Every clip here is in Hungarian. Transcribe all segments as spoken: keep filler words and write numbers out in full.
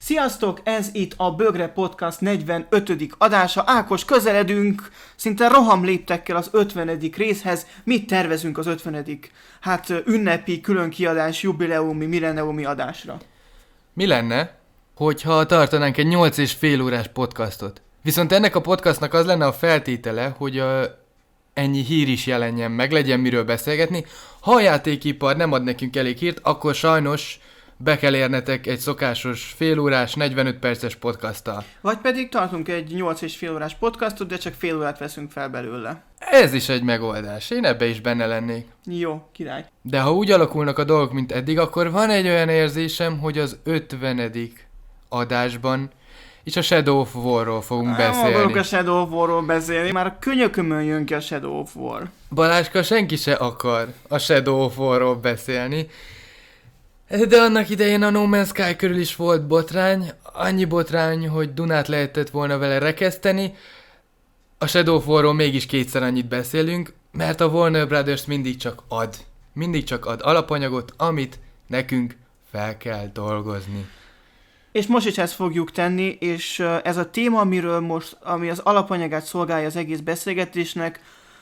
Sziasztok, ez itt a Bögre Podcast negyvenötödik adása. Ákos, közeledünk szinte rohamléptekkel az ötvenedik részhez. Mit tervezünk az ötvenedik hát ünnepi, külön kiadás, jubileumi, milleniumi adásra? Mi lenne, hogyha tartanánk egy nyolc és fél órás podcastot? Viszont ennek a podcastnak az lenne a feltétele, hogy a ennyi hír is jelenjen meg, legyen miről beszélgetni. Ha a játékipar nem ad nekünk elég hírt, akkor sajnos be kell érnetek egy szokásos félórás, negyvenöt perces podcasttal. Vagy pedig tartunk egy nyolc és fél órás podcastot, de csak fél órát veszünk fel belőle. Ez is egy megoldás, én ebbe is benne lennék. Jó, király. De ha úgy alakulnak a dolgok, mint eddig, akkor van egy olyan érzésem, hogy az ötvenedik adásban és a Shadow of War-ról fogunk Nem beszélni. akarok a Shadow of War-ról beszélni, már a könyökömön jön ki a Shadow of War. Balázska, senki se akar a Shadow of War-ról beszélni. De annak idején a No Man's Sky körül is volt botrány, annyi botrány, hogy Dunát lehetett volna vele rekeszteni. A Shadow of War-ról mégis kétszer annyit beszélünk, mert a Warner Brothers mindig csak ad. Mindig csak ad alapanyagot, amit nekünk fel kell dolgozni. És most is ezt fogjuk tenni, és ez a téma, amiről most, ami az alapanyagát szolgálja az egész beszélgetésnek,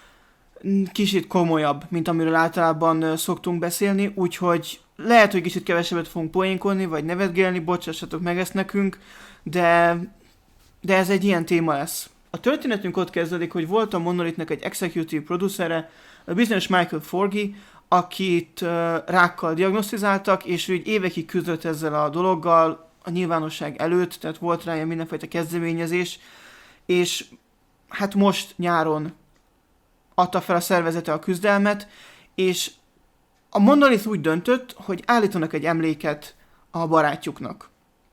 kicsit komolyabb, mint amiről általában szoktunk beszélni, úgyhogy lehet, hogy kicsit kevesebbet fogunk poénkodni, vagy nevetgélni, bocsássatok meg ezt nekünk, de, de ez egy ilyen téma lesz. A történetünk ott kezdődik, hogy volt a Monolithnek egy executive producere, a bizonyos Michael Forgy, akit uh, rákkal diagnosztizáltak, és ő évekig küzdött ezzel a dologgal a nyilvánosság előtt, tehát volt rá ilyen mindenfajta kezdeményezés, és hát most nyáron adta fel a szervezete a küzdelmet, és a Monolith úgy döntött, hogy állítanak egy emléket a barátjuknak.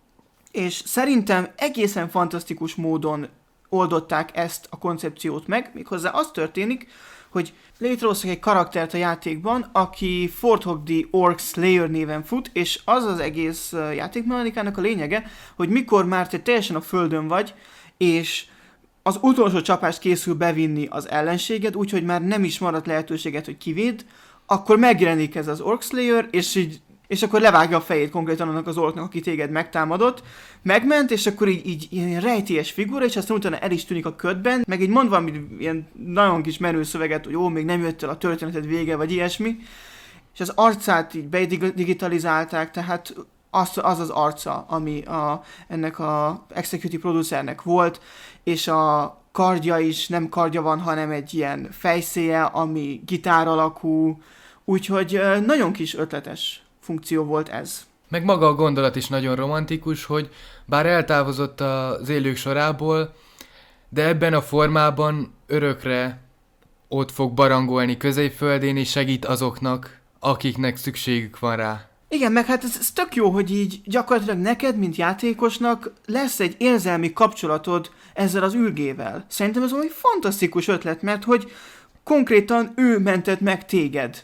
És szerintem egészen fantasztikus módon oldották ezt a koncepciót meg, méghozzá az történik, hogy létrehoztak egy karaktert a játékban, aki Forthog the Orc Slayer néven fut, és az az egész játékmechanikának a lényege, hogy mikor már te teljesen a földön vagy, és az utolsó csapást készül bevinni az ellenséged, úgyhogy már nem is maradt lehetőséget, hogy kivéd, akkor megjelenik ez az Orc Slayer, és így és akkor levágja a fejét konkrétan annak az orknak, aki téged megtámadott, megment, és akkor így, így ilyen rejtélyes figura, és aztán utána el is tűnik a ködben, meg így mond valami ilyen nagyon kis menő szöveget, hogy jó, még nem jött el a történeted vége, vagy ilyesmi, és az arcát így bedigitalizálták, tehát az az, az arca, ami a, ennek a executive producernek volt, és a kardja is nem kardja van, hanem egy ilyen fejszéje, ami gitár alakú, úgyhogy nagyon kis ötletes funkció volt ez. Meg maga a gondolat is nagyon romantikus, hogy bár eltávozott az élők sorából, de ebben a formában örökre ott fog barangolni Középföldén, és segít azoknak, akiknek szükségük van rá. Igen, meg hát ez, ez tök jó, hogy így gyakorlatilag neked, mint játékosnak lesz egy érzelmi kapcsolatod ezzel az űrgével. Szerintem ez valami fantasztikus ötlet, mert hogy konkrétan ő mentett meg téged.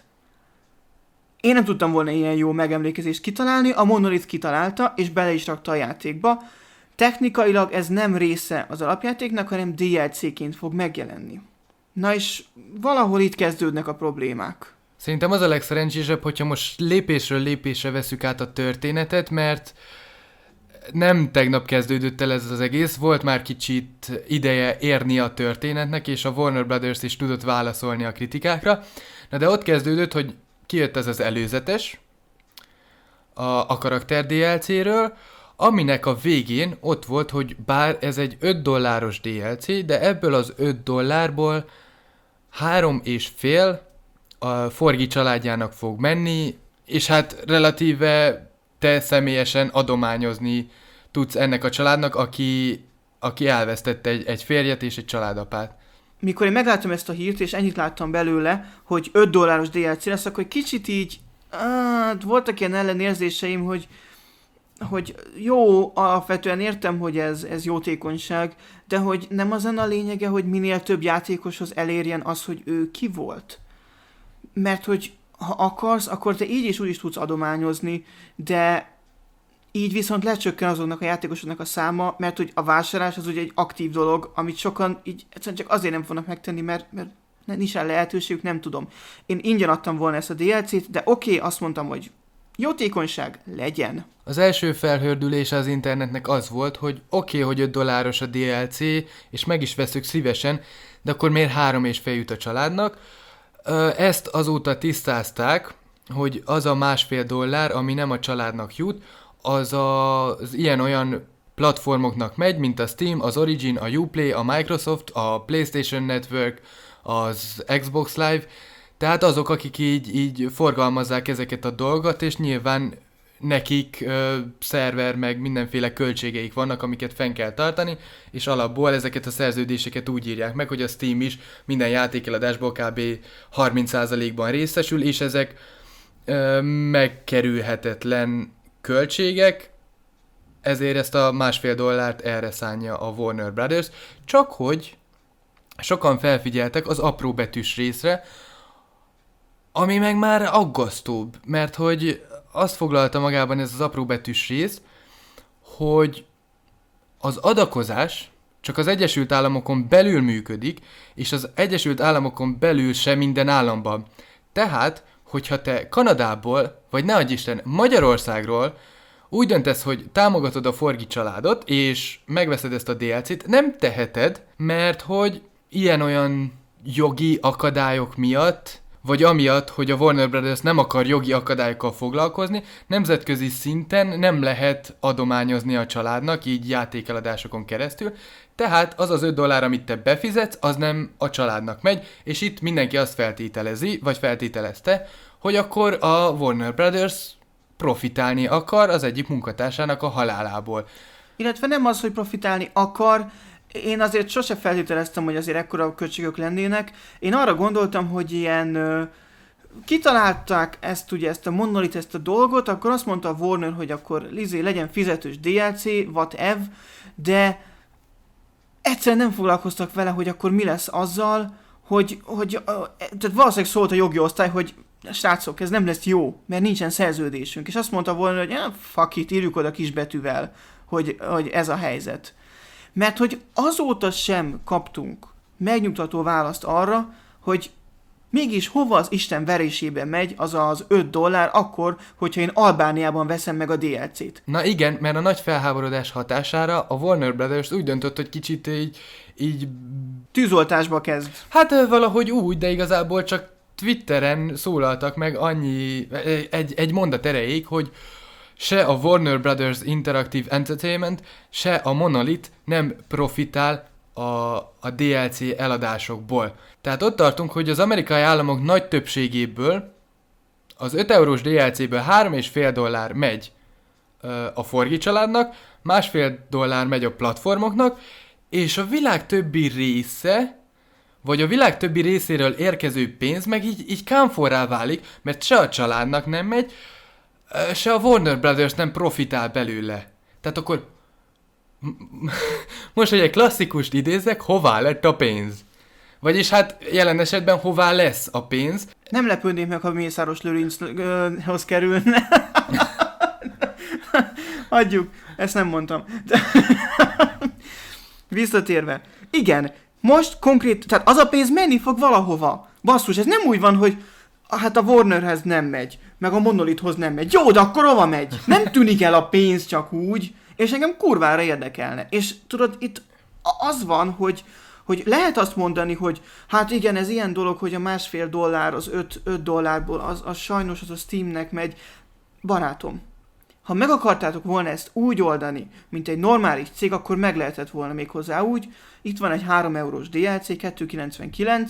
Én nem tudtam volna ilyen jó megemlékezést kitalálni, a Monolith kitalálta, és bele is rakta a játékba. Technikailag ez nem része az alapjátéknak, hanem dé el cé-ként fog megjelenni. Na és valahol itt kezdődnek a problémák. Szerintem az a legszerencsésebb, hogyha most lépésről lépésre veszük át a történetet, mert nem tegnap kezdődött el ez az egész, volt már kicsit ideje érni a történetnek, és a Warner Brothers is tudott válaszolni a kritikákra. Na de ott kezdődött, hogy kijött ez az előzetes, a, a karakter dé el cé-ről, aminek a végén ott volt, hogy bár ez egy öt dolláros dé el cé, de ebből az öt dollárból három és fél a Forgy családjának fog menni, és hát relatíve te személyesen adományozni tudsz ennek a családnak, aki, aki elvesztette egy, egy férjet és egy családapát. Mikor én megláttam ezt a hírt, és ennyit láttam belőle, hogy öt dolláros dé el cé lesz, akkor kicsit így, áh, voltak ilyen ellenérzéseim, hogy, hogy jó, alapvetően értem, hogy ez, ez jótékonyság, de hogy nem az a lényege, hogy minél több játékoshoz elérjen az, hogy ő ki volt. Mert hogy ha akarsz, akkor te így is úgy is tudsz adományozni, de így viszont lecsökken azoknak a játékosoknak a száma, mert hogy a vásárlás az ugye egy aktív dolog, amit sokan így egyszerűen csak azért nem fognak megtenni, mert, mert nincs rá lehetőségük, nem tudom. Én ingyen adtam volna ezt a dé el cét, de oké, okay, azt mondtam, hogy Jótékonyság legyen. Az első felhördülése az internetnek az volt, hogy oké, okay, hogy öt dolláros a dé el cé, és meg is veszük szívesen, de akkor miért három és fél jut a családnak? Ezt azóta tisztázták, hogy az a másfél dollár, ami nem a családnak jut, az a, az ilyen-olyan platformoknak megy, mint a Steam, az Origin, a Uplay, a Microsoft, a PlayStation Network, az Xbox Live, tehát azok, akik így, így forgalmazzák ezeket a dolgokat, és nyilván nekik ö, szerver, meg mindenféle költségeik vannak, amiket fenn kell tartani, és alapból ezeket a szerződéseket úgy írják meg, hogy a Steam is minden játékeladásból kb. harminc százalékban részesül, és ezek ö, megkerülhetetlen költségek, ezért ezt a másfél dollárt erre szánja a Warner Brothers, csak hogy sokan felfigyeltek az apró betűs részre, ami meg már aggasztóbb, mert hogy azt foglalta magában ez az apró betűs rész, hogy az adakozás csak az Egyesült Államokon belül működik, és az Egyesült Államokon belül sem minden államban. Tehát, hogyha te Kanadából, vagy ne adj Isten, Magyarországról úgy döntesz, hogy támogatod a Forgi családot, és megveszed ezt a dé el cét, nem teheted, mert hogy ilyen-olyan jogi akadályok miatt, vagy amiatt, hogy a Warner Brothers nem akar jogi akadályokkal foglalkozni, nemzetközi szinten nem lehet adományozni a családnak, így játékeladásokon keresztül, tehát az az öt dollár, amit te befizetsz, az nem a családnak megy, és itt mindenki azt feltételezi, vagy feltételezte, hogy akkor a Warner Brothers profitálni akar az egyik munkatársának a halálából. Illetve nem az, hogy profitálni akar, én azért sose feltételeztem, hogy azért ekkora költségök lennének. Én arra gondoltam, hogy ilyen ö, kitalálták ezt, ugye ezt a Monolith, ezt a dolgot, akkor azt mondta a Warner, hogy akkor Lizé legyen fizetős dé el cé, whatever, de egyszerűen nem foglalkoztak vele, hogy akkor mi lesz azzal, hogy, hogy ö, tehát valószínűleg szólt a jogi osztály, hogy srácok, ez nem lesz jó, mert nincsen szerződésünk. És azt mondta volna, hogy eh, fuck it, írjuk oda kisbetűvel, hogy, hogy ez a helyzet. Mert hogy azóta sem kaptunk megnyugtató választ arra, hogy mégis hova az Isten verésében megy az az öt dollár akkor, hogyha én Albániában veszem meg a dé el cét. Na igen, mert a nagy felháborodás hatására a Warner Brothers úgy döntött, hogy kicsit így... így... tűzoltásba kezd. Hát valahogy úgy, de igazából csak Twitteren szólaltak meg annyi, egy, egy mondat erejéig, hogy se a Warner Brothers Interactive Entertainment, se a Monolith nem profitál a, a dé el cé eladásokból. Tehát ott tartunk, hogy az amerikai államok nagy többségéből az öt eurós dé el céből három és fél dollár megy ö, a Forgi családnak, másfél dollár megy a platformoknak, és a világ többi része, vagy a világ többi részéről érkező pénz meg így, így kámforrá válik, mert se a családnak nem megy, se a Warner Brothers nem profitál belőle. Tehát akkor most, hogy egy klasszikust idézek, hová lett a pénz? Vagyis hát jelen esetben hová lesz a pénz? Nem lepődnék meg, ha Mészáros Lőrinchoz kerülne. Adjuk, ezt nem mondtam. Visszatérve. Igen, most konkrét, tehát az a pénz menni fog valahova. Basszus, ez nem úgy van, hogy hát a Warnerhez nem megy, meg a Monolithhoz nem megy. Jó, de akkor hova megy? Nem tűnik el a pénz csak úgy, és engem kurvára érdekelne. És tudod, itt az van, hogy, hogy lehet azt mondani, hogy hát igen, ez ilyen dolog, hogy a másfél dollár az öt dollárból, az, az sajnos az a Steamnek megy. Barátom, ha meg akartátok volna ezt úgy oldani, mint egy normális cég, akkor meg lehetett volna még hozzá úgy. Itt van egy három eurós dé el cé, kettő kilencvenkilenc.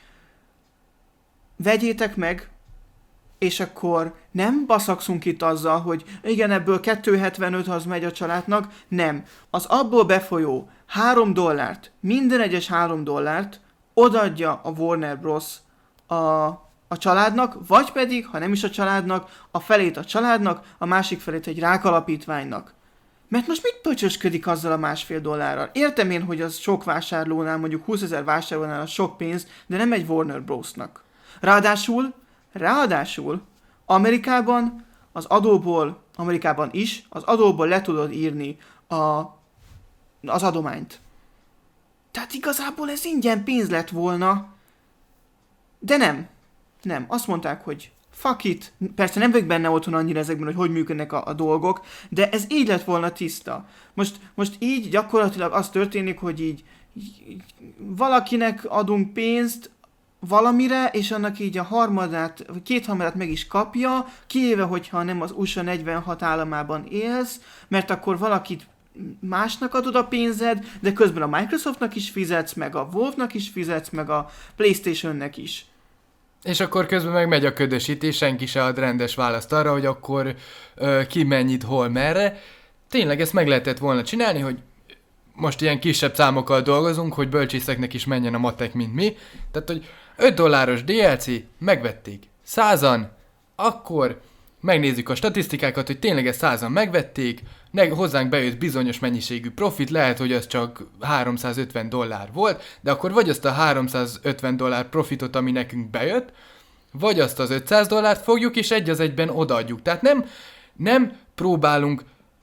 Vegyétek meg, és akkor nem baszakszunk itt azzal, hogy igen, ebből kettő hetvenöt az megy a családnak. Nem. Az abból befolyó három dollárt, minden egyes három dollárt odaadja a Warner Bros. a, a családnak, vagy pedig, ha nem is a családnak, a felét a családnak, a másik felét egy rákalapítványnak. Mert most mit pöcsösködik azzal a másfél dollárral? Értem én, hogy az sok vásárlónál, mondjuk húszezer vásárlónál az sok pénz, de nem egy Warner Brosnak. Ráadásul, ráadásul Amerikában az adóból, Amerikában is, az adóból le tudod írni a, az adományt. Tehát igazából ez ingyen pénz lett volna, de nem. Nem. Azt mondták, hogy fuck it. Persze nem vagyok benne otthon annyira ezekben, hogy hogy működnek a, a dolgok, de ez így lett volna tiszta. Most, most így gyakorlatilag az történik, hogy így, így valakinek adunk pénzt valamire, és annak így a harmadát, vagy kétharmadát meg is kapja, kivéve, hogyha nem az u es á negyvenhat államában élsz, mert akkor valakit másnak adod a pénzed, de közben a Microsoftnak is fizetsz, meg a Valve-nak is fizetsz, meg a PlayStation-nek is. És akkor közben meg megy a ködösítés, senki se ad rendes választ arra, hogy akkor ö, ki mennyit, hol, merre. Tényleg ezt meg lehetett volna csinálni, hogy most ilyen kisebb számokkal dolgozunk, hogy bölcsészeknek is menjen a matek, mint mi. Tehát, hogy öt dolláros dé el cé, megvették százan, akkor megnézzük a statisztikákat, hogy tényleg ezt százan megvették, ne, hozzánk bejött bizonyos mennyiségű profit, lehet, hogy az csak háromszázötven dollár volt, de akkor vagy azt a háromszázötven dollár profitot, ami nekünk bejött, vagy azt az ötszáz dollárt fogjuk, és egy az egyben odaadjuk. Tehát nem, nem próbálunk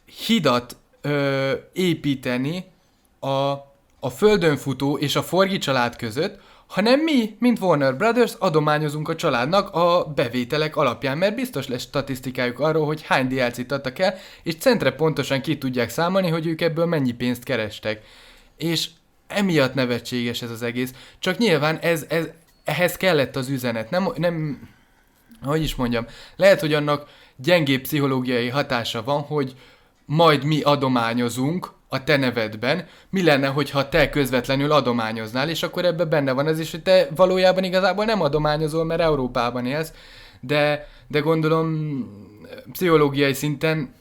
hidat ö, építeni a, a földön futó és a Forgi család között, hanem mi, mint Warner Brothers, adományozunk a családnak a bevételek alapján, mert biztos lesz statisztikájuk arról, hogy hány dé el cét adtak el, és centre pontosan ki tudják számolni, hogy ők ebből mennyi pénzt kerestek. És emiatt nevetséges ez az egész. Csak nyilván ez, ez, ehhez kellett az üzenet. Nem, nem, hogy is mondjam, lehet, hogy annak gyengébb pszichológiai hatása van, hogy majd mi adományozunk a te nevedben, mi lenne, hogyha te közvetlenül adományoznál, és akkor ebben benne van ez is, hogy te valójában igazából nem adományozol, mert Európában élsz, de, de gondolom pszichológiai szinten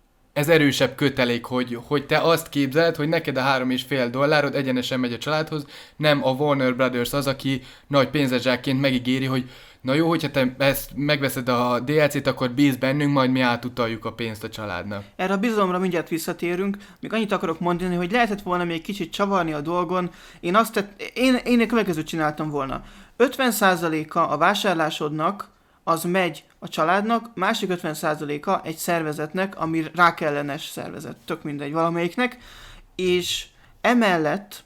ez erősebb kötelék, hogy, hogy te azt képzeled, hogy neked a három és fél dollárod egyenesen megy a családhoz, nem a Warner Brothers az, aki nagy pénzezsákként megígéri, hogy na jó, hogyha te ezt megveszed a dé el cét, akkor bíz bennünk, majd mi átutaljuk a pénzt a családnak. Erre a bizalomra mindjárt visszatérünk. Még annyit akarok mondani, hogy lehetett volna még kicsit csavarni a dolgon. Én azt tett, én, én a következőt csináltam volna. ötven százaléka a vásárlásodnak az megy a családnak, másik ötven százaléka egy szervezetnek, ami rákellenes szervezet, tök mindegy valamelyiknek, és emellett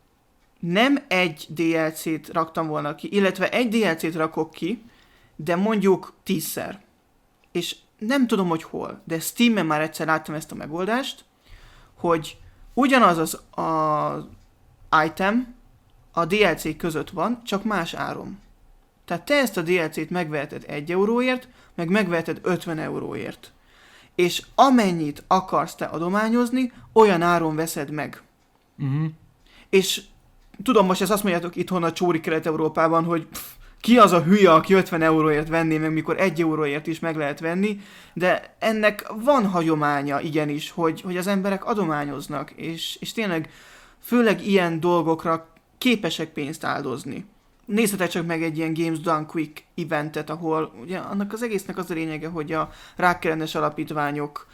nem egy dé el cét raktam volna ki, illetve egy dé el cét rakok ki, de mondjuk tízszer. És nem tudom, hogy hol, de Steamen már egyszer láttam ezt a megoldást, hogy ugyanaz az a item a dé el cé között van, csak más áron. Tehát te ezt a dé el cét megveheted egy euróért, meg megveheted ötven euróért. És amennyit akarsz te adományozni, olyan áron veszed meg. Uh-huh. És tudom, most ezt azt mondjátok itthon a csóri Kelet-Európában, hogy pff, ki az a hülye, aki ötven euróért venné meg, mikor egy euróért is meg lehet venni, de ennek van hagyománya igenis, hogy, hogy az emberek adományoznak, és, és tényleg főleg ilyen dolgokra képesek pénzt áldozni. Nézzetek csak meg egy ilyen Games Done Quick eventet, ahol ugye annak az egésznek az a lényege, hogy a rákellenes alapítványok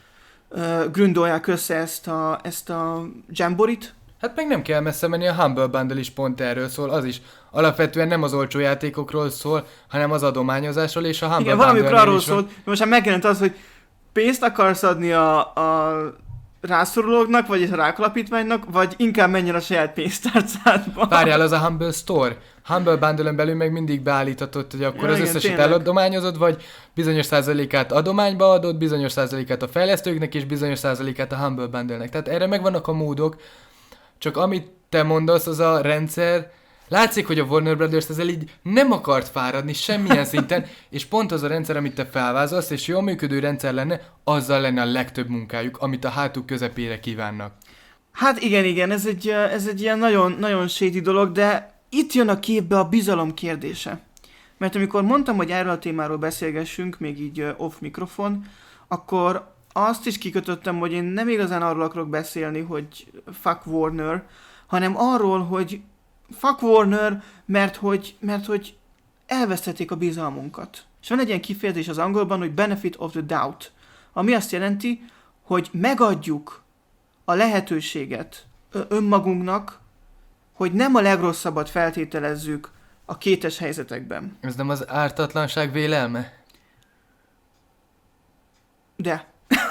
uh, gründolják össze ezt a, ezt a jamborit. Hát meg nem kell messze menni, a Humble Bundle is pont erről szól, az is alapvetően nem az olcsó játékokról szól, hanem az adományozásról, és a Humble Igen, Bundle valamikor arról szólt, most már megjelent az, hogy pénzt akarsz adni a, a rászorulóknak, vagy a rákalapítványnak, vagy inkább menjen a saját pénztárcádba. Várjál, az a Humble Store. Humble Bundle-en belül meg mindig beállítatod, hogy akkor ja, az igen, összeset tényleg. eladományozod, vagy bizonyos százalékát adományba adod, bizonyos százalékát a fejlesztőknek, és bizonyos százalékát a Humble Bundle-nek. Tehát erre megvannak a módok, csak amit te mondasz, az a rendszer, látszik, hogy a Warner Brothers ezzel így nem akart fáradni semmilyen szinten, és pont az a rendszer, amit te felvázolsz, és jól működő rendszer lenne, azzal lenne a legtöbb munkájuk, amit a hátuk közepére kívánnak. Hát igen, igen, ez egy, ez egy ilyen nagyon, nagyon shady dolog, de itt jön a képbe a bizalom kérdése. Mert amikor mondtam, hogy erről a témáról beszélgessünk, még így off mikrofon, akkor azt is kikötöttem, hogy én nem igazán arról akarok beszélni, hogy fuck Warner, hanem arról, hogy fuck Warner, mert hogy, mert hogy elvesztették a bizalmunkat. És van egy ilyen kifejezés az angolban, hogy benefit of the doubt, ami azt jelenti, hogy megadjuk a lehetőséget önmagunknak, hogy nem a legrosszabbat feltételezzük a kétes helyzetekben. Ez nem az ártatlanság vélelme? De.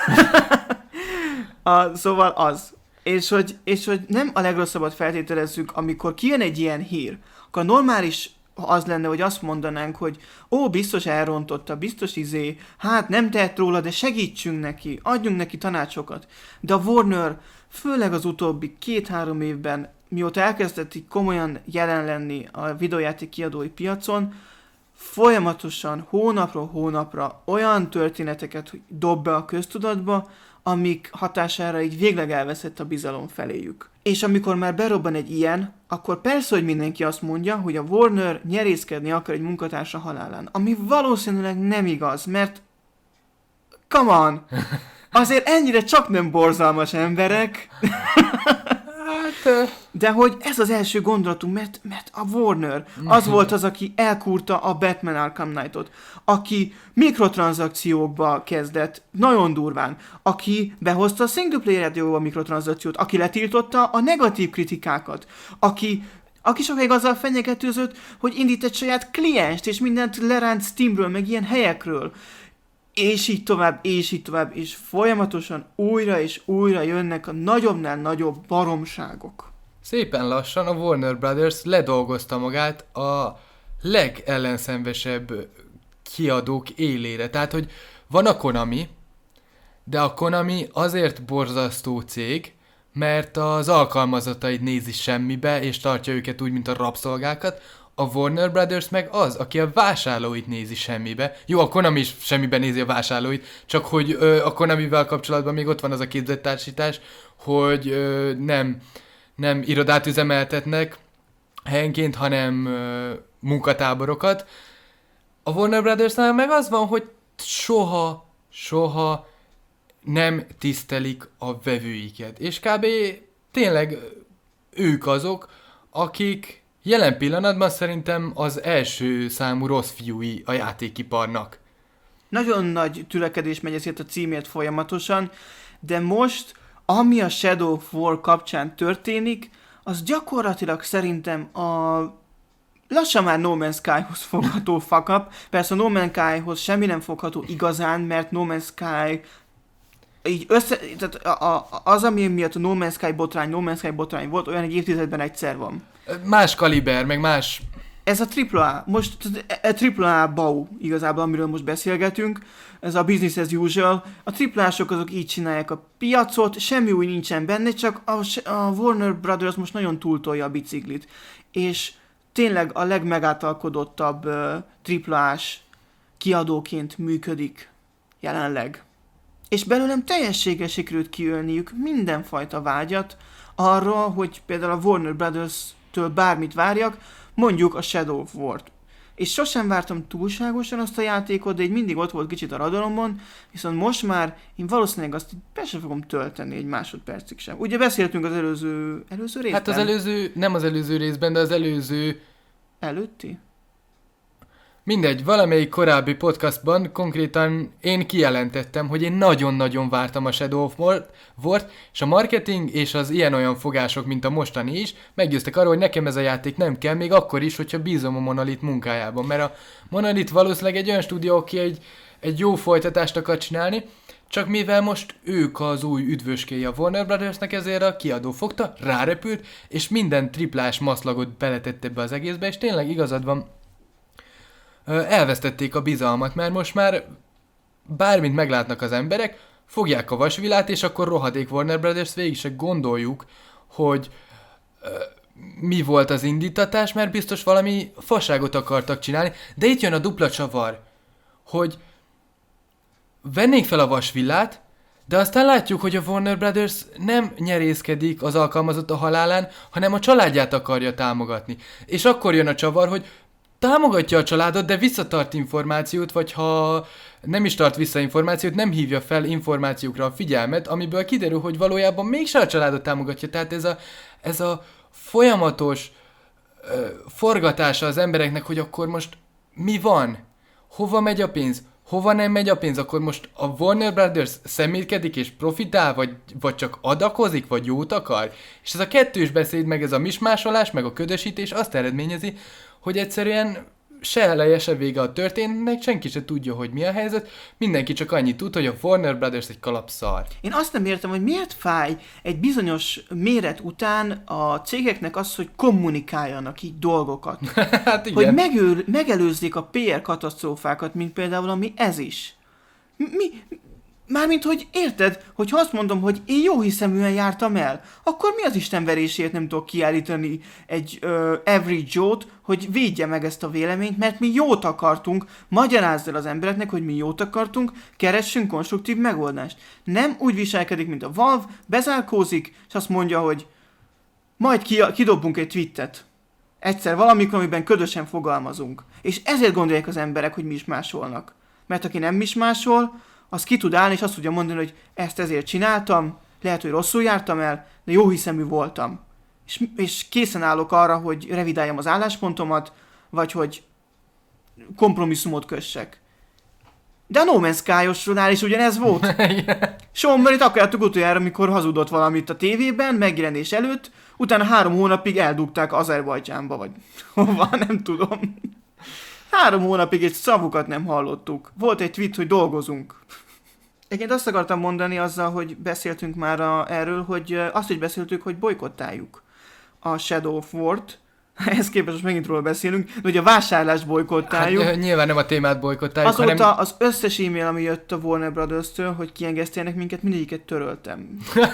a, szóval az. És hogy, és hogy nem a legrosszabbat feltételezzük, amikor kijön egy ilyen hír, akkor a normális az lenne, hogy azt mondanánk, hogy ó, biztos elrontotta, biztos izé, hát nem tehet róla, de segítsünk neki, adjunk neki tanácsokat. De a Warner főleg az utóbbi két-három évben, mióta elkezdett így komolyan jelen lenni a videójáték kiadói piacon, folyamatosan hónapról hónapra olyan történeteket dob be a köztudatba, amik hatására így végleg elveszett a bizalom feléjük. És amikor már berobban egy ilyen, akkor persze, hogy mindenki azt mondja, hogy a Warner nyerészkedni akar egy munkatársa halálán. Ami valószínűleg nem igaz, mert come on! Azért ennyire csak nem borzalmas emberek. Hát... De hogy ez az első gondolatunk, mert, mert a Warner az volt az, aki elkúrta a Batman Arkham Knight-ot, aki mikrotranszakciókba kezdett, nagyon durván, aki behozta a single player játékokba a mikrotranszakciót, aki letiltotta a negatív kritikákat, aki, aki sokáig azzal fenyegetőzött, hogy indít egy saját klienst, és mindent leránt Steamről, meg ilyen helyekről. És így tovább, és így tovább, és folyamatosan újra és újra jönnek a nagyobbnál nagyobb baromságok. Szépen lassan a Warner Brothers ledolgozta magát a legellenszenvesebb kiadók élére. Tehát, hogy van a Konami, de a Konami azért borzasztó cég, mert az alkalmazatait nézi semmibe, és tartja őket úgy, mint a rabszolgákat. A Warner Brothers meg az, aki a vásárlóit nézi semmibe. Jó, a Konami is semmibe nézi a vásárlóit, csak hogy ö, a Konamivel kapcsolatban még ott van az a képzettársítás, hogy ö, nem, nem irodát üzemeltetnek helyenként, hanem ö, munkatáborokat. A Warner Brothersnál meg az van, hogy soha, soha nem tisztelik a vevőiket. És kb. Tényleg ők azok, akik jelen pillanatban szerintem az első számú rossz fiúi a játékiparnak. Nagyon nagy tülekedés megy ezért a címért folyamatosan, de most, ami a Shadow of War kapcsán történik, az gyakorlatilag szerintem a lassan már No Man's Skyhoz fogható fuck up. Persze a No Man's Skyhoz semmi nem fogható igazán, mert No Man's Sky így össze, tehát a, a, az, ami miatt a No Man's Sky botrány, No Man's Sky botrány volt, olyan egy évtizedben egyszer van. Más kaliber, meg más... Ez a tripla á, most a tripla á bau igazából, amiről most beszélgetünk, ez a business as usual, a tripla á-sok azok így csinálják a piacot, semmi új nincsen benne, csak a, a Warner Brothers most nagyon túltolja a biciklit, és tényleg a legmegátalkodottabb uh, tripla á-s kiadóként működik jelenleg. És belőlem teljességgel sikerült kiölniük mindenfajta vágyat arra, hogy például a Warner Brothers-től bármit várjak, mondjuk a Shadow of War-t. És sosem vártam túlságosan azt a játékot, de így mindig ott volt kicsit a radalomon, viszont most már én valószínűleg azt be sem fogom tölteni egy másodpercig sem. Ugye beszéltünk az előző, előző részben? Hát az előző, nem az előző részben, de az előző... Előtti? Mindegy, valamelyik korábbi podcastban konkrétan én kijelentettem, hogy én nagyon-nagyon vártam a Shadow of War-t, és a marketing és az ilyen-olyan fogások, mint a mostani is, meggyőztek arról, hogy nekem ez a játék nem kell, még akkor is, hogyha bízom a Monolith munkájában. Mert a Monolith valószínűleg egy olyan stúdió, aki egy, egy jó folytatást akar csinálni, csak mivel most ők az új üdvöskéje a Warner Brothersnek, ezért a kiadó fogta, rárepült, és minden triplás maszlagot beletett ebbe az egészbe, és tényleg igazad van, elvesztették a bizalmat, mert most már bármit meglátnak az emberek, fogják a vasvilát, és akkor rohadék Warner Brothers, végig se gondoljuk, hogy uh, mi volt az indítatás, mert biztos valami fasságot akartak csinálni, de itt jön a dupla csavar, hogy vennék fel a vasvillát, de aztán látjuk, hogy a Warner Brothers nem nyerészkedik az alkalmazott a halálán, hanem a családját akarja támogatni. És akkor jön a csavar, hogy támogatja a családot, de visszatart információt, vagy ha nem is tart vissza információt, nem hívja fel információkra a figyelmet, amiből kiderül, hogy valójában mégse a családot támogatja. Tehát ez a, ez a folyamatos ö, forgatása az embereknek, hogy akkor most mi van? Hova megy a pénz? Hova nem megy a pénz? Akkor most a Warner Brothers szemétkedik és profitál, vagy, vagy csak adakozik, vagy jót akar? És ez a kettős beszéd, meg ez a mismásolás, meg a ködösítés azt eredményezi, hogy egyszerűen se eleje, se vége a történetnek, senki se tudja, hogy mi a helyzet, mindenki csak annyit tud, hogy a Warner Brothers egy kalapszar. Én azt nem értem, hogy miért fáj egy bizonyos méret után a cégeknek az, hogy kommunikáljanak így dolgokat. Hát igen. Hogy megöl, megelőzzék a pé er katasztrófákat, mint például ami ez is. Mi? Mármint, hogy érted, hogy ha azt mondom, hogy én jó hiszeműen jártam el, akkor mi az istenverésért nem tudok kiállítani egy uh, Average Joe-t, hogy védje meg ezt a véleményt, mert mi jót akartunk, magyarázz el az embereknek, hogy mi jót akartunk, keressünk konstruktív megoldást. Nem úgy viselkedik, mint a Valve, bezárkózik, és azt mondja, hogy majd ki, kidobunk egy tweetet. Egyszer valamikor, amiben ködösen fogalmazunk. És ezért gondolják az emberek, hogy mi is másolnak. Mert aki nem is másol, az ki tud állni, és azt tudja mondani, hogy ezt ezért csináltam, lehet, hogy rosszul jártam el, de jó hiszemű voltam. És, és készen állok arra, hogy revidáljam az álláspontomat, vagy hogy kompromisszumot kössek. De a No Man's Sky-osnál is ugyanez volt. Sean Murray-t akartuk utoljára, amikor hazudott valamit a tévében, megjelenés előtt, utána három hónapig eldugták Azerbajdzsánba, vagy hova, nem tudom. Három hónapig egy szavukat nem hallottuk. Volt egy tweet, hogy dolgozunk. Egyébként azt akartam mondani azzal, hogy beszéltünk már a, erről, hogy azt is beszéltük, hogy bolykottáljuk a Shadow of War-t. Ehhez képest most megint róla beszélünk, de hogy a vásárlást bolykottáljuk. Hát, nyilván nem a témát bolykottáljuk, Azóta hanem... az összes e-mail, ami jött a Warner Brothers-től, hogy kiengeszteljenek minket, mindegyiket töröltem.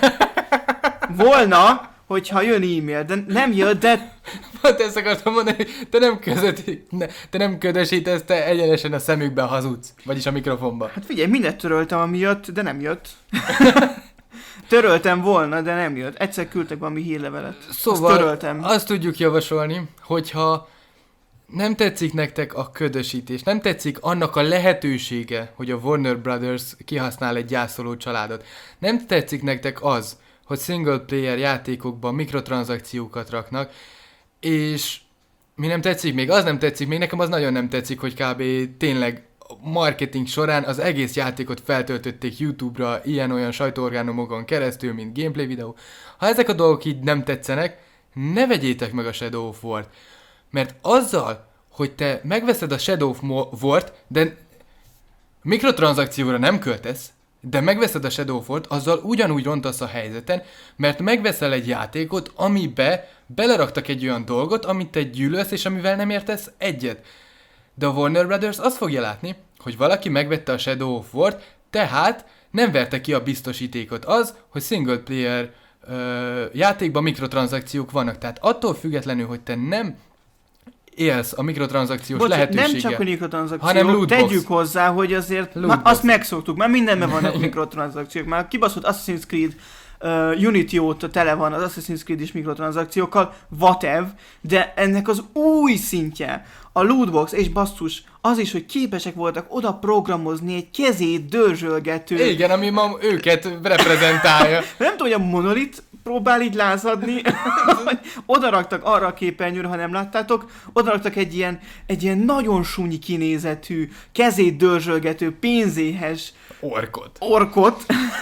Volna, hogyha jön e-mail, de nem jött, de... Pont ezt akartam mondani, hogy te nem, közötti, ne, te nem ködösítesz, te egyenesen a szemükbe hazudsz, vagyis a mikrofonba. Hát figyelj, mindent töröltem, ami jött, de nem jött. Töröltem volna, de nem jött. Egyszer küldtek valami hírlevelet. Szóval azt töröltem. Azt tudjuk javasolni, hogyha nem tetszik nektek a ködösítés, nem tetszik annak a lehetősége, hogy a Warner Brothers kihasznál egy gyászoló családot, nem tetszik nektek az, hogy single player játékokban mikrotranszakciókat raknak, és mi nem tetszik még, az nem tetszik még, nekem az nagyon nem tetszik, hogy kb. Tényleg marketing során az egész játékot feltöltötték YouTube-ra ilyen-olyan sajtóorgánumokon keresztül, mint gameplay videó. Ha ezek a dolgok így nem tetszenek, ne vegyétek meg a Shadow of War-t. Mert azzal, hogy te megveszed a Shadow of War-t, de mikrotranszakcióra nem költesz, de megveszed a Shadow of War-t, azzal ugyanúgy rontasz a helyzeten, mert megveszel egy játékot, amibe beleraktak egy olyan dolgot, amit te gyűlölsz, és amivel nem értesz egyet. De a Warner Brothers azt fogja látni, hogy valaki megvette a Shadow of War-t, tehát nem verte ki a biztosítékot az, hogy single player ö, játékban mikrotranszakciók vannak. Tehát attól függetlenül, hogy te nem élsz a mikrotranszakciós Bocs, lehetőséggel, nem csak a mikrotranszakciók, hanem lootbox. Tegyük hozzá, hogy azért már azt megszoktuk, már mindenben vannak mikrotranszakciók, már kibaszott Assassin's Creed uh, Unity óta tele van az Assassin's Creed is mikrotranszakciókkal, whatever, de ennek az új szintje, a lootbox és basszus, az is, hogy képesek voltak oda programozni egy kezét dörzsölgető. Igen, ami ma őket reprezentálja. Nem tudom, hogy a Monolith próbál így lázadni, oda raktak arra a képernyőre, ha nem láttátok, oda raktak egy ilyen, egy ilyen nagyon sunyi kinézetű, kezét dörzsölgető, pénzéhes Orkot. orkot.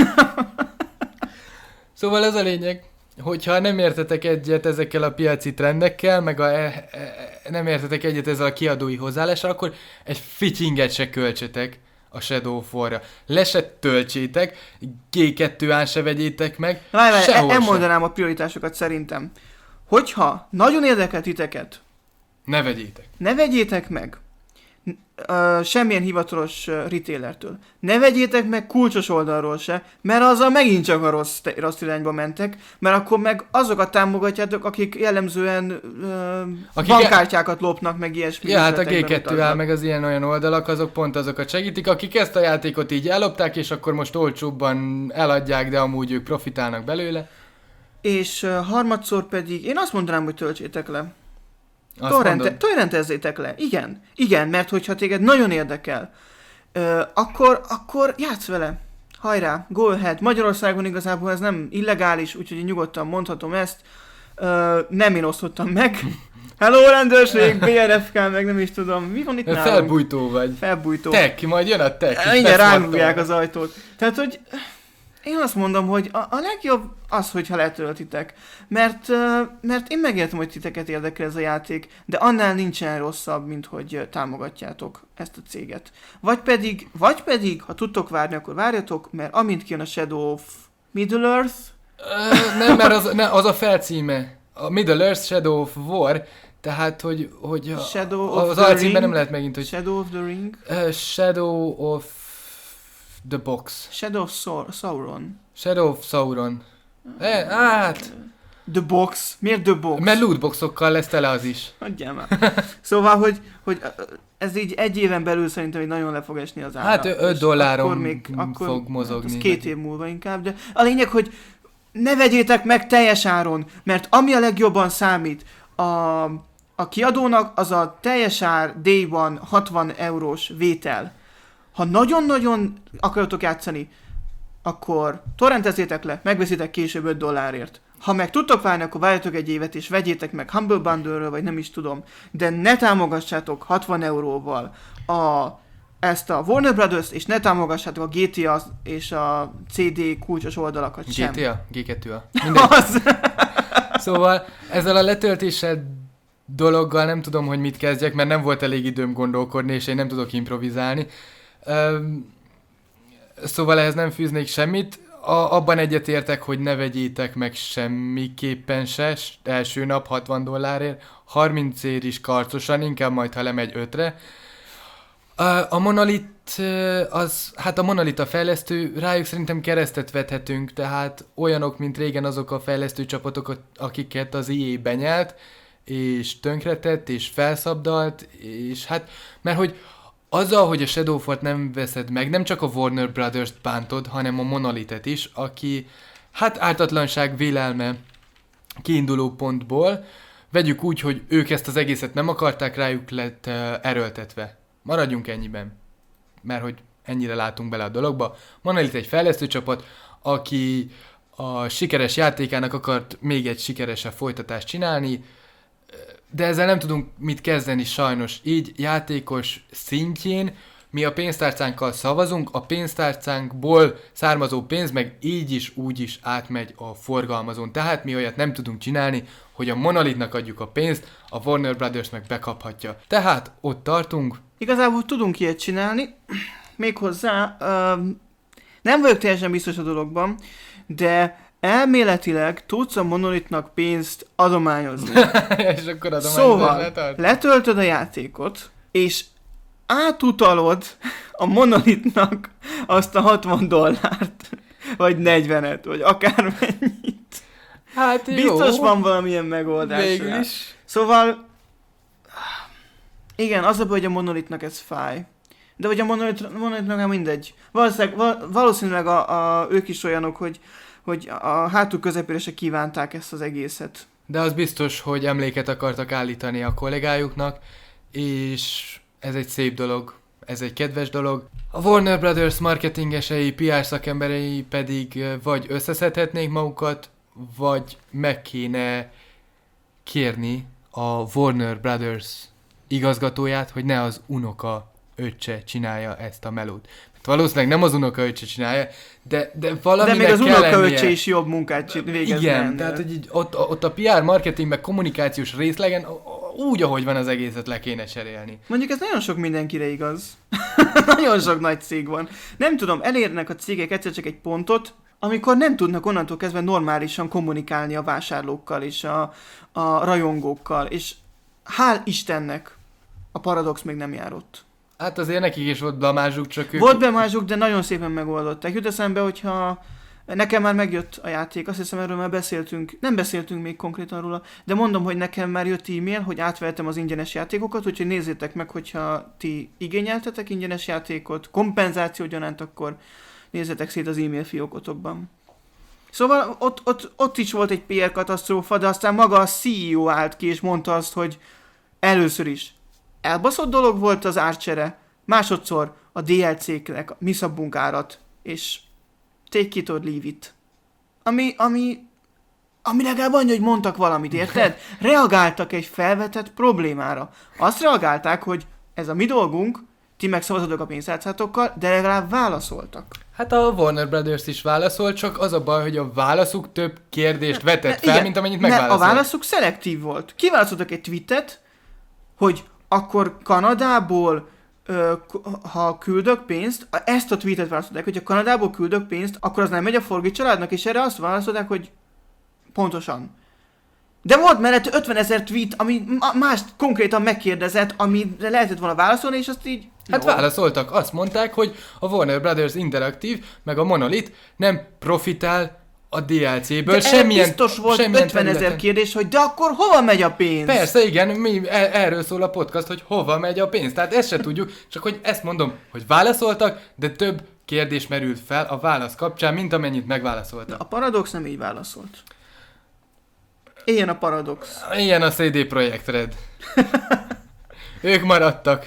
Szóval ez a lényeg, hogyha nem értetek egyet ezekkel a piaci trendekkel, meg a, e, e, nem értetek egyet ezzel a kiadói hozzáállással, akkor egy fityinget se költsetek a Shadow of War-ra. Le se töltsétek, gé kettő-án se vegyétek meg, Várj, várj, sehol sem. elmondanám a prioritásokat szerintem. Hogyha nagyon érdekel titeket, Ne vegyétek. ne vegyétek meg uh, semmilyen hivatalos uh, retailertől. Ne vegyétek meg kulcsos oldalról se, mert azzal megint csak a rossz, rossz irányba mentek, mert akkor meg azokat támogatjátok, akik jellemzően uh, Akik bankkártyákat lopnak, meg ilyesmi. Ja, hát a gé üzletekben kettő á utaznak. meg az ilyen-olyan oldalak, azok pont azokat segítik, akik ezt a játékot így ellopták, és akkor most olcsóbban eladják, de amúgy ők profitálnak belőle. És uh, harmadszor pedig, én azt mondanám, hogy töltsétek le. Azt Torrente, mondod? torrentezzétek le. Igen. Igen, mert hogyha téged nagyon érdekel, ö, akkor, akkor játsz vele. Hajrá, go ahead. Magyarországon igazából ez nem illegális, úgyhogy nyugodtan mondhatom ezt. Ö, nem én osztottam meg. Hello, rendőrség, bé er ef ká, meg nem is tudom. Mi van itt nálunk? Felbújtó vagy. Felbújtó. Tek, majd jön a tek. Mindjárt ránugják az ajtót. Tehát, hogy Én azt mondom, hogy a, a legjobb az, hogyha letöltitek. Mert, uh, mert én megértem, hogy titeket érdekel ez a játék, de annál nincsen rosszabb, mint hogy uh, támogatjátok ezt a céget. Vagy pedig, vagy pedig, ha tudtok várni, akkor várjatok, mert amint kijön a Shadow of Middle-earth... Uh, nem, mert az, ne, az a felcíme. A Middle-earth Shadow of War, tehát, hogy, hogy a, Shadow az of the alcímben Ring. nem lehet megint, hogy... Shadow of the Ring. Uh, Shadow of the Box. Shadow of Sau- Sauron. Shadow of Sauron. E, hát... The Box. Miért The Box? Mert lootboxokkal lesz tele az is. Hagyjál már. Szóval, hogy, hogy ez így egy éven belül szerintem így nagyon le fog esni az ára. Hát öt dolláron akkor még, akkor, fog mozogni. Hát ez két év múlva inkább, de a lényeg, hogy ne vegyétek meg teljes áron, mert ami a legjobban számít, a, a kiadónak az a teljes ár day one hatvan eurós vétel. Ha nagyon-nagyon akartok játszani, akkor torrentezzétek le, megveszitek később öt dollárért. Ha meg tudtok várni, akkor várjatok egy évet, és vegyétek meg Humble Bundle-ről, vagy nem is tudom. De ne támogassátok hatvan euróval a, ezt a Warner Brothers, és ne támogassátok a gé té á és a cé dé kulcsos oldalakat sem. gé té á? gé kettő á? Mindegy. Szóval ezzel a letöltéssel dologgal nem tudom, hogy mit kezdjek, mert nem volt elég időm gondolkodni, és én nem tudok improvizálni. Um, szóval ehhez nem fűznék semmit. A, abban egyetértek, hogy ne vegyétek meg semmiképpen se, első nap hatvan dollárért, harmincért is karcosan, inkább majd, ha lemegy ötre. A, a Monolith, az, hát a Monolith a fejlesztő, rájuk szerintem keresztet vethetünk, tehát olyanok, mint régen azok a fejlesztő csapatok, akiket az í á benyelt, és tönkretett, és felszabdalt, és hát, mert hogy azzal, hogy a Shadow of War nem veszed meg, nem csak a Warner Brothers-t bántod, hanem a Monolithet is, aki, hát ártatlanság vélelme kiinduló pontból, vegyük úgy, hogy ők ezt az egészet nem akarták, rájuk lett uh, erőltetve. Maradjunk ennyiben, mert hogy ennyire látunk bele a dologba. Monolith egy fejlesztő csapat, aki a sikeres játékának akart még egy sikeresebb folytatást csinálni, de ezzel nem tudunk mit kezdeni sajnos. Így játékos szintjén mi a pénztárcánkkal szavazunk, a pénztárcánkból származó pénz meg így is úgy is átmegy a forgalmazón. Tehát mi olyat nem tudunk csinálni, hogy a Monolithnak adjuk a pénzt, a Warner Brothers meg bekaphatja. Tehát ott tartunk. Igazából tudunk ilyet csinálni, méghozzá um, nem vagyok teljesen biztos a dologban, de elméletileg tudsz a Monolithnak pénzt adományozni. És akkor adományozni szóval letart. letöltöd a játékot, és átutalod a Monolithnak azt a hatvan dollárt, vagy negyvenet, vagy akármennyit. Hát jó. Biztos van valamilyen megoldás. Végül is. Szóval, igen, az a baj, hogy a Monolithnak ez fáj. De hogy a Monolith, Monolithnak nem mindegy. Valószínűleg, val, valószínűleg a, a, ők is olyanok, hogy hogy a hátul közepére se kívánták ezt az egészet. De az biztos, hogy emléket akartak állítani a kollégájuknak, és ez egy szép dolog, ez egy kedves dolog. A Warner Brothers marketingesei, pé er szakemberei pedig vagy összeszedhetnék magukat, vagy meg kéne kérni a Warner Brothers igazgatóját, hogy ne az unoka öccse csinálja ezt a melót. Valószínűleg nem az unokaöccse csinálja, de, de valaminek De még az kell unokaöccse lennie. is jobb munkát végezne. Igen, tehát hogy így ott, ott a pé er marketing meg kommunikációs részlegen úgy, ahogy van az egészet le kéne cserélni. Mondjuk ez nagyon sok mindenkire igaz. Nagyon sok nagy cég van. Nem tudom, elérnek a cégek egyszer csak egy pontot, amikor nem tudnak onnantól kezdve normálisan kommunikálni a vásárlókkal és a, a rajongókkal, és hál' Istennek a Paradox még nem jár ott. Hát azért nekik is volt blamázsuk, csak ők... Volt blamázsuk, de nagyon szépen megoldották. Jut eszembe, hogyha nekem már megjött a játék, azt hiszem erről már beszéltünk, nem beszéltünk még konkrétan róla, de mondom, hogy nekem már jött e-mail, hogy átvettem az ingyenes játékokat, úgyhogy nézzétek meg, hogyha ti igényeltetek ingyenes játékot, kompenzáció gyanánt, akkor nézzetek szét az e-mail fiókotokban. Szóval ott, ott, ott is volt egy pé er katasztrófa, de aztán maga a cé e o állt ki és mondta azt, hogy először is elbaszott dolog volt az árcsere, másodszor a dé el cé-knek mi szabunk árat, és take it or leave it. Ami, ami, ami legalább annyi, hogy mondtak valamit, érted? Reagáltak egy felvetett problémára. Azt reagálták, hogy ez a mi dolgunk, ti megszavazodok a pénztárcátokkal, de legalább válaszoltak. Hát a Warner Brothers is válaszolt, csak az a baj, hogy a válaszuk több kérdést vetett fel, Igen, mint amennyit ne, megválaszolt. a válaszuk szelektív volt. Kiválaszoltak egy tweetet, hogy akkor Kanadából, ö, ha küldök pénzt, ezt a tweetet válaszolták, hogy ha Kanadából küldök pénzt, akkor az nem megy a Forgi családnak, és erre azt válaszolták, hogy pontosan. De volt mellett ötvenezer tweet, ami mást konkrétan megkérdezett, amire lehetett volna válaszolni, és azt így... Hát jó. válaszoltak, azt mondták, hogy a Warner Brothers Interactive, meg a Monolith nem profitál a dé el cé-ből, de semmilyen, biztos volt semmilyen ötvenezer területen. kérdés, hogy de akkor hova megy a pénz? Persze, igen, mi, e- erről szól a podcast, hogy hova megy a pénz. Tehát ezt se tudjuk, csak hogy ezt mondom, hogy válaszoltak, de több kérdés merült fel a válasz kapcsán, mint amennyit megválaszoltak. A Paradox nem így válaszolt. Ilyen a Paradox. Ilyen a cé dé Projekt Red. Ők maradtak.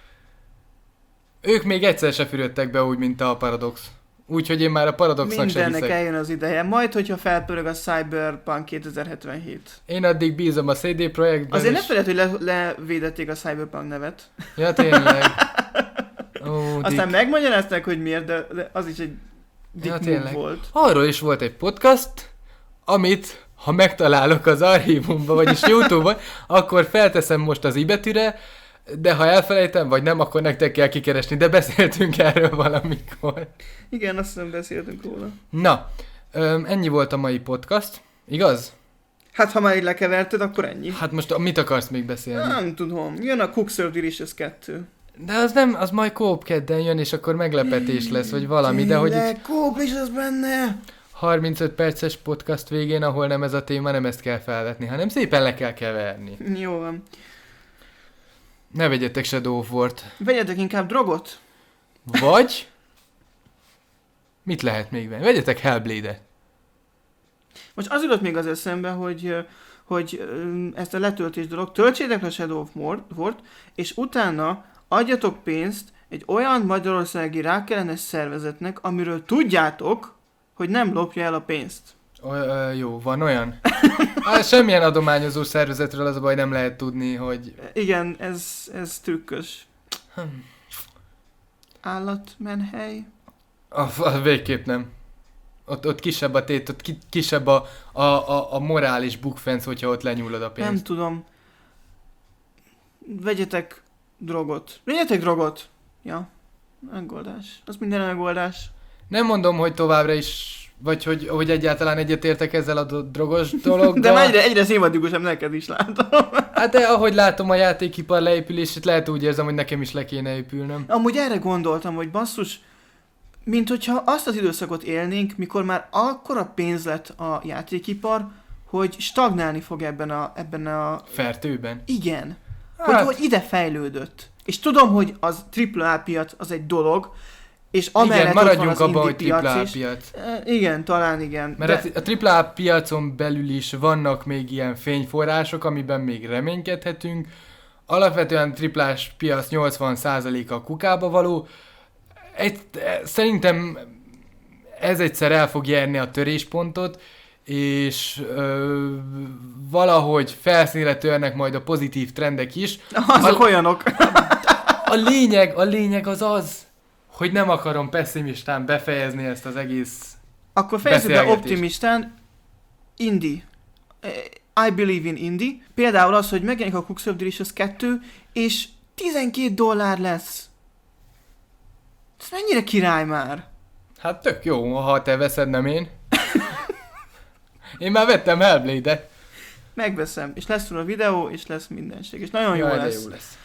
Ők még egyszer se fürödtek be úgy, mint a Paradox. Úgyhogy én már a Paradoxnak se Mindennek hiszek. eljön az ideje. Majd, hogyha felpörög a Cyberpunk kétezer-hetvenhét. Én addig bízom a cé dé Projektben. Azért ne és- feled, hogy le- levédették a Cyberpunk nevet. Ja, tényleg. Ó, Aztán Dick. megmagyarázták, hogy miért, de, de az is egy dick Ja, move tényleg. volt. Arról is volt egy podcast, amit, ha megtalálok az archívumban, vagyis YouTube-on, akkor felteszem most az i-betűre, de ha elfelejtem, vagy nem, akkor nektek kell kikeresni, de beszéltünk erről valamikor. Igen, azt hiszem beszéltünk róla. Na, öm, ennyi volt a mai podcast, igaz? Hát, ha már így lekeverted, akkor ennyi. Hát most mit akarsz még beszélni? Nem tudom. Jön a Cook Serve Delicious kettő. De az nem, az majd kóp kedden jön, és akkor meglepetés lesz, vagy valami, de hogy itt Tényleg, kóp is az benne. harmincöt perces podcast végén, ahol nem ez a téma, nem ezt kell felvetni, hanem szépen le kell keverni. Jó van. Ne vegyetek Shadow of War-t. Vegyetek inkább drogot. Vagy... Mit lehet még venni? Vegyetek Hellblade-et. Most az jutott még az eszembe, hogy, hogy ezt a letöltés dolog, töltsétek le Shadow of War-t, és utána adjatok pénzt egy olyan magyarországi rákellenes szervezetnek, amiről tudjátok, hogy nem lopja el a pénzt. O, ö, jó, van olyan? Hát semmilyen adományozó szervezetről az a baj, nem lehet tudni, hogy... Igen, ez, ez trükkös. Hm. Állatmenhely. A, a végképp nem. Ott, ott kisebb a tét, ott ki, kisebb a, a, a, a morális bukfenc, hogyha ott lenyúlod a pénzt. Nem tudom. Vegyetek drogot. Vegyetek drogot! Ja, megoldás. Az minden megoldás. Nem mondom, hogy továbbra is, vagy hogy, hogy egyáltalán egyetértek ezzel a do- drogos dologgal. De már egyre, egyre szimpatikusabb neked is látom. Hát de ahogy látom a játékipar leépülését, lehet úgy érzem, hogy nekem is le kéne épülnöm. Amúgy erre gondoltam, hogy basszus, mint hogyha azt az időszakot élnénk, mikor már akkora pénz lett a játékipar, hogy stagnálni fog ebben a... Ebben a... Fertőben. Igen. Hát- Hogy, hogy ide fejlődött. És tudom, hogy az tripla á piac az egy dolog, és amellett Igen, ott van maradjunk az abban, hogy indie tripla A piac is. piac. E, igen, talán igen. Mert de... a, a tripla A piacon belül is vannak még ilyen fényforrások, amiben még reménykedhetünk. Alapvetően triplás piac nyolcvan százaléka a kukába való. Egy, szerintem ez egyszer el fog érni a töréspontot, és ö, valahogy felszínre törnek majd a pozitív trendek is. Azok a, olyanok. A lényeg, a lényeg az az, hogy nem akarom pessimistán befejezni ezt az egész... Akkor fejezzük be beszélgetést. optimistán. Indie. I believe in indie. Például az, hogy megjelenik a Cook Serve Delicious kettő, és tizenkét dollár lesz. Ez mennyire király már? Hát tök jó, ha te veszed, nem én. Én már vettem Hellblade-et. Megveszem, és lesz róla videó, és lesz mindenség, és nagyon jó Jaj, de lesz. jó lesz.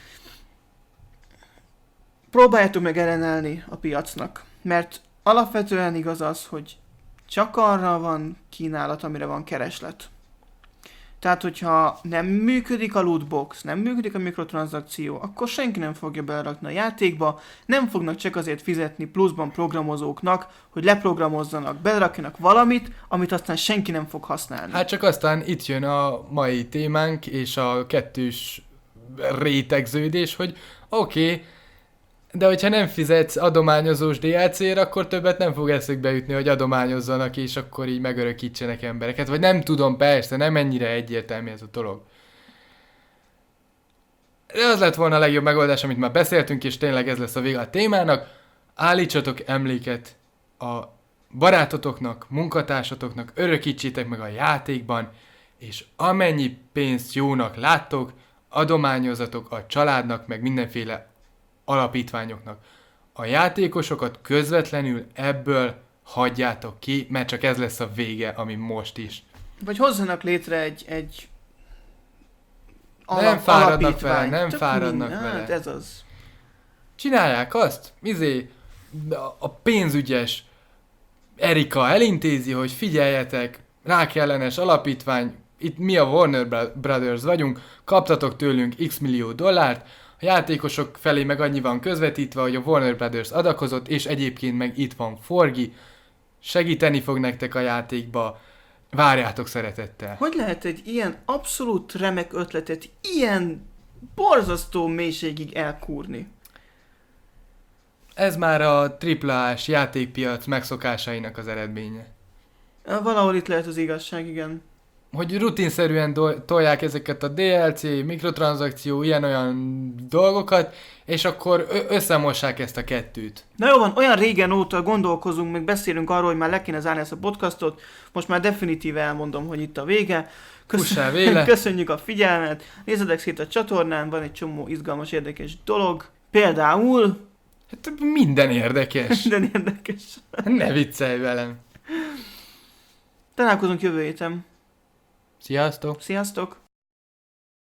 Próbáljátok meg ellenállni a piacnak, mert alapvetően igaz az, hogy csak arra van kínálat, amire van kereslet. Tehát, hogyha nem működik a lootbox, nem működik a mikrotranszakció, akkor senki nem fogja belerakni a játékba, nem fognak csak azért fizetni pluszban programozóknak, hogy leprogramozzanak, belerakjanak valamit, amit aztán senki nem fog használni. Hát csak aztán itt jön a mai témánk, és a kettős rétegződés, hogy oké, okay, de hogyha nem fizetsz adományozós dé el cére, akkor többet nem fog eszükbe jutni, hogy adományozzanak, és akkor így megörökítsenek embereket. Vagy nem tudom, persze, nem ennyire egyértelmű ez a dolog. De az lett volna a legjobb megoldás, amit már beszéltünk, és tényleg ez lesz a vége a témának. állítsatok emléket a barátotoknak, munkatársatoknak, örökítsétek meg a játékban, és amennyi pénzt jónak láttok, adományozatok a családnak, meg mindenféle alapítványoknak. A játékosokat közvetlenül ebből hagyjátok ki, mert csak ez lesz a vége, ami most is. Vagy hozzanak létre egy, egy alap, nem fáradnak vele, alapítvány. nem Tök fáradnak minden. vele. Hát ez az. Csinálják azt, izé, a pénzügyes Erika elintézi, hogy figyeljetek, rákellenes alapítvány, itt mi a Warner Brothers vagyunk, kaptatok tőlünk x millió dollárt, a játékosok felé meg annyi van közvetítve, hogy a Warner Brothers adakozott, és egyébként meg itt van Forgi, segíteni fog nektek a játékba, várjátok szeretettel. Hogy lehet egy ilyen abszolút remek ötletet ilyen borzasztó mélységig elkúrni? Ez már a tripla á-s játékpiac megszokásainak az eredménye. Valahol itt lehet az igazság, igen. Hogy rutinszerűen do- tolják ezeket a dé el cé, mikrotranszakció, ilyen-olyan dolgokat, és akkor ö- összemossák ezt a kettőt. Na jó van, olyan régen óta gondolkozunk, meg beszélünk arról, hogy már le kéne zárni ezt a podcastot, most már definitíve elmondom, hogy itt a vége. Köszön- véle. Köszönjük a figyelmet, nézzedek szét a csatornán, van egy csomó izgalmas, érdekes dolog, például... Hát minden érdekes. Minden érdekes. Ne viccelj velem. Találkozunk jövő héten. Sziasztok! Sziasztok!